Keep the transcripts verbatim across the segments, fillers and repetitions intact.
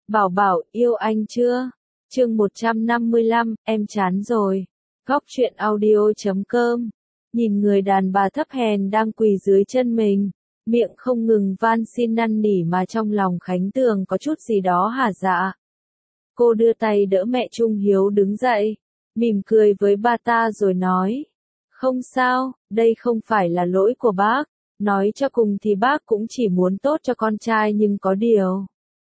Bảo Bảo, yêu anh chưa? Chương một trăm năm mươi lăm, em chán rồi. Góc truyện audio chấm com. Nhìn người đàn bà thấp hèn đang quỳ dưới chân mình, miệng không ngừng van xin năn nỉ mà trong lòng Khánh Tường có chút gì đó hả dạ. Cô đưa tay đỡ mẹ Trung Hiếu đứng dậy, mỉm cười với ba ta rồi nói. Không sao, đây không phải là lỗi của bác. Nói cho cùng thì bác cũng chỉ muốn tốt cho con trai nhưng có điều.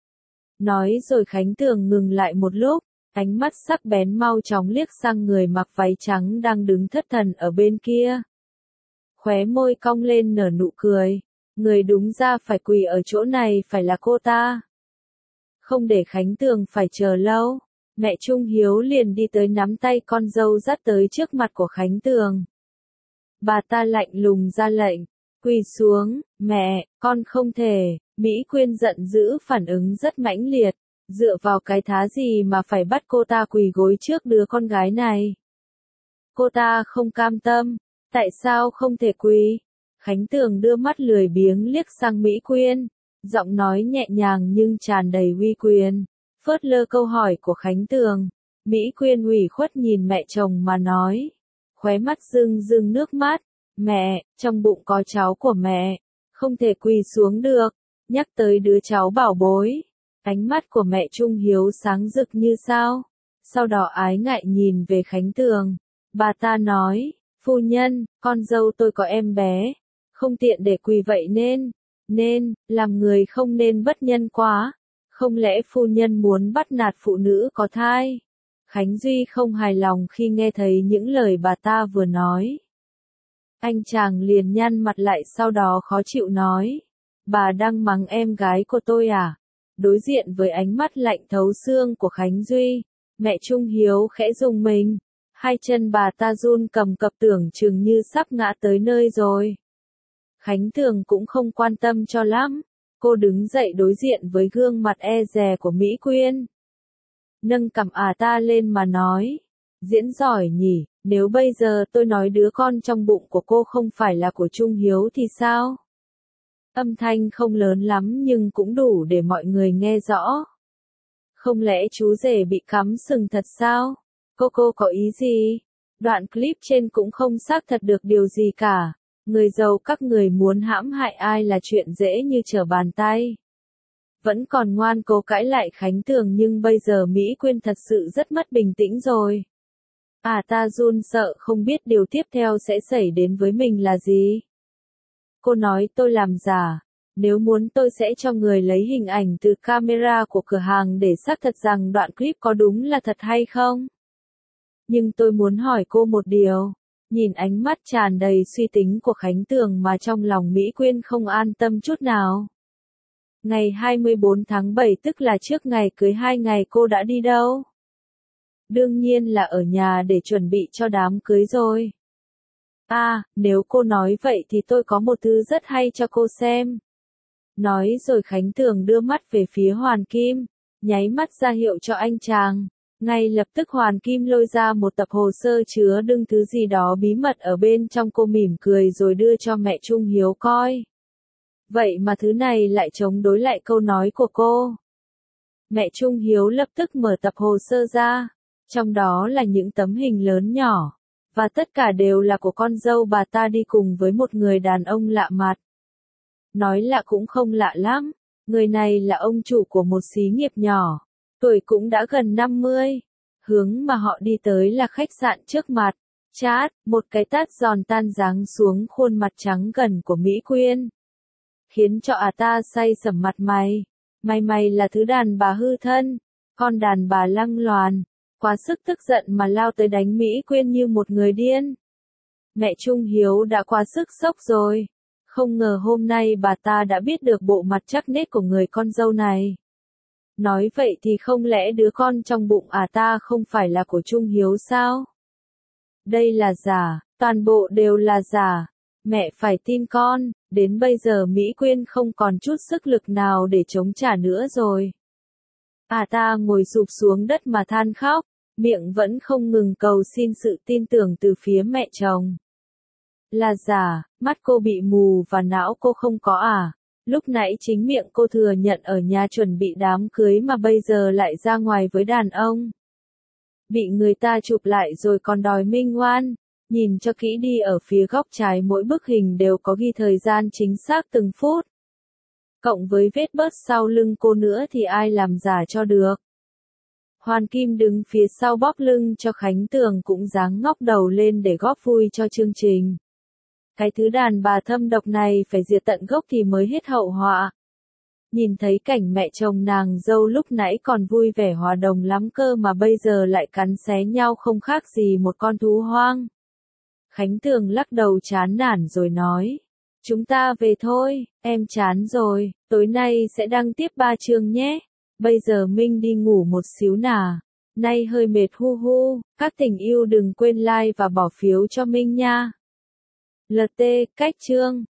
Nói rồi Khánh Tường ngừng lại một lúc, ánh mắt sắc bén mau chóng liếc sang người mặc váy trắng đang đứng thất thần ở bên kia. Khóe môi cong lên nở nụ cười, người đúng ra phải quỳ ở chỗ này phải là cô ta. Không để Khánh Tường phải chờ lâu, mẹ Trung Hiếu liền đi tới nắm tay con dâu dắt tới trước mặt của Khánh Tường. Bà ta lạnh lùng ra lệnh, quỳ xuống, mẹ, con không thể. Mỹ Quyên giận dữ phản ứng rất mãnh liệt, dựa vào cái thá gì mà phải bắt cô ta quỳ gối trước đứa con gái này. Cô ta không cam tâm, tại sao không thể quỳ? Khánh Tường đưa mắt lười biếng liếc sang Mỹ Quyên, giọng nói nhẹ nhàng nhưng tràn đầy uy quyền, phớt lơ câu hỏi của Khánh Tường. Mỹ Quyên ủy khuất nhìn mẹ chồng mà nói, khóe mắt rưng rưng nước mắt, mẹ, trong bụng có cháu của mẹ, không thể quỳ xuống được. Nhắc tới đứa cháu bảo bối, ánh mắt của mẹ Trung Hiếu sáng rực như sao, sau đó ái ngại nhìn về Khánh Tường. Bà ta nói, phu nhân, con dâu tôi có em bé, không tiện để quỳ vậy nên, nên, làm người không nên bất nhân quá, không lẽ phu nhân muốn bắt nạt phụ nữ có thai? Khánh Duy không hài lòng khi nghe thấy những lời bà ta vừa nói. Anh chàng liền nhăn mặt lại sau đó khó chịu nói. Bà đang mắng em gái của tôi à? Đối diện với ánh mắt lạnh thấu xương của Khánh Duy, mẹ Trung Hiếu khẽ rùng mình, hai chân bà ta run cầm cập tưởng chừng như sắp ngã tới nơi rồi. Khánh Tường cũng không quan tâm cho lắm, cô đứng dậy đối diện với gương mặt e dè của Mỹ Quyên. Nâng cằm à ta lên mà nói, diễn giỏi nhỉ, nếu bây giờ tôi nói đứa con trong bụng của cô không phải là của Trung Hiếu thì sao? Âm thanh không lớn lắm nhưng cũng đủ để mọi người nghe rõ. Không lẽ chú rể bị cắm sừng thật sao? Cô cô có ý gì? Đoạn clip trên cũng không xác thật được điều gì cả. Người giàu các người muốn hãm hại ai là chuyện dễ như trở bàn tay. Vẫn còn ngoan cố cãi lại Khánh Tường nhưng bây giờ Mỹ Quyên thật sự rất mất bình tĩnh rồi. À ta run sợ không biết điều tiếp theo sẽ xảy đến với mình là gì. Cô nói tôi làm giả, nếu muốn tôi sẽ cho người lấy hình ảnh từ camera của cửa hàng để xác thật rằng đoạn clip có đúng là thật hay không. Nhưng tôi muốn hỏi cô một điều, nhìn ánh mắt tràn đầy suy tính của Khánh Tường mà trong lòng Mỹ Quyên không an tâm chút nào. Ngày hai mươi bốn tháng bảy tức là trước ngày cưới hai ngày cô đã đi đâu? Đương nhiên là ở nhà để chuẩn bị cho đám cưới rồi. À, nếu cô nói vậy thì tôi có một thứ rất hay cho cô xem. Nói rồi Khánh Tường đưa mắt về phía Hoàn Kim, nháy mắt ra hiệu cho anh chàng. Ngay lập tức Hoàn Kim lôi ra một tập hồ sơ chứa đựng thứ gì đó bí mật ở bên trong, cô mỉm cười rồi đưa cho mẹ Trung Hiếu coi. Vậy mà thứ này lại chống đối lại câu nói của cô. Mẹ Trung Hiếu lập tức mở tập hồ sơ ra, trong đó là những tấm hình lớn nhỏ. Và tất cả đều là của con dâu bà ta đi cùng với một người đàn ông lạ mặt. Nói lạ cũng không lạ lắm, người này là ông chủ của một xí nghiệp nhỏ, tuổi cũng đã gần năm mươi. Hướng mà họ đi tới là khách sạn trước mặt. Chát, một cái tát giòn tan giáng xuống khuôn mặt trắng gần của Mỹ Quyên. Khiến cho à ta say sẩm mặt mày. Mày mày là thứ đàn bà hư thân, con đàn bà lăng loàn. Quá sức tức giận mà lao tới đánh Mỹ Quyên như một người điên. Mẹ Trung Hiếu đã quá sức sốc rồi. Không ngờ hôm nay bà ta đã biết được bộ mặt chắc nết của người con dâu này. Nói vậy thì không lẽ đứa con trong bụng à ta không phải là của Trung Hiếu sao? Đây là giả, toàn bộ đều là giả. Mẹ phải tin con, đến bây giờ Mỹ Quyên không còn chút sức lực nào để chống trả nữa rồi. À ta ngồi sụp xuống đất mà than khóc, miệng vẫn không ngừng cầu xin sự tin tưởng từ phía mẹ chồng. Là giả, mắt cô bị mù và não cô không có à? Lúc nãy chính miệng cô thừa nhận ở nhà chuẩn bị đám cưới mà bây giờ lại ra ngoài với đàn ông. Bị người ta chụp lại rồi còn đòi minh oan. Nhìn cho kỹ đi, ở phía góc trái mỗi bức hình đều có ghi thời gian chính xác từng phút. Cộng với vết bớt sau lưng cô nữa thì ai làm giả cho được. Hoàn Kim đứng phía sau bóp lưng cho Khánh Tường cũng dáng ngóc đầu lên để góp vui cho chương trình. Cái thứ đàn bà thâm độc này phải diệt tận gốc thì mới hết hậu họa. Nhìn thấy cảnh mẹ chồng nàng dâu lúc nãy còn vui vẻ hòa đồng lắm cơ mà bây giờ lại cắn xé nhau không khác gì một con thú hoang. Khánh Tường lắc đầu chán nản rồi nói. Chúng ta về thôi, em chán rồi, tối nay sẽ đăng tiếp ba chương nhé. Bây giờ Minh đi ngủ một xíu nà. Nay hơi mệt hu hu, các tình yêu đừng quên like và bỏ phiếu cho Minh nha. lờ tê, cách chương.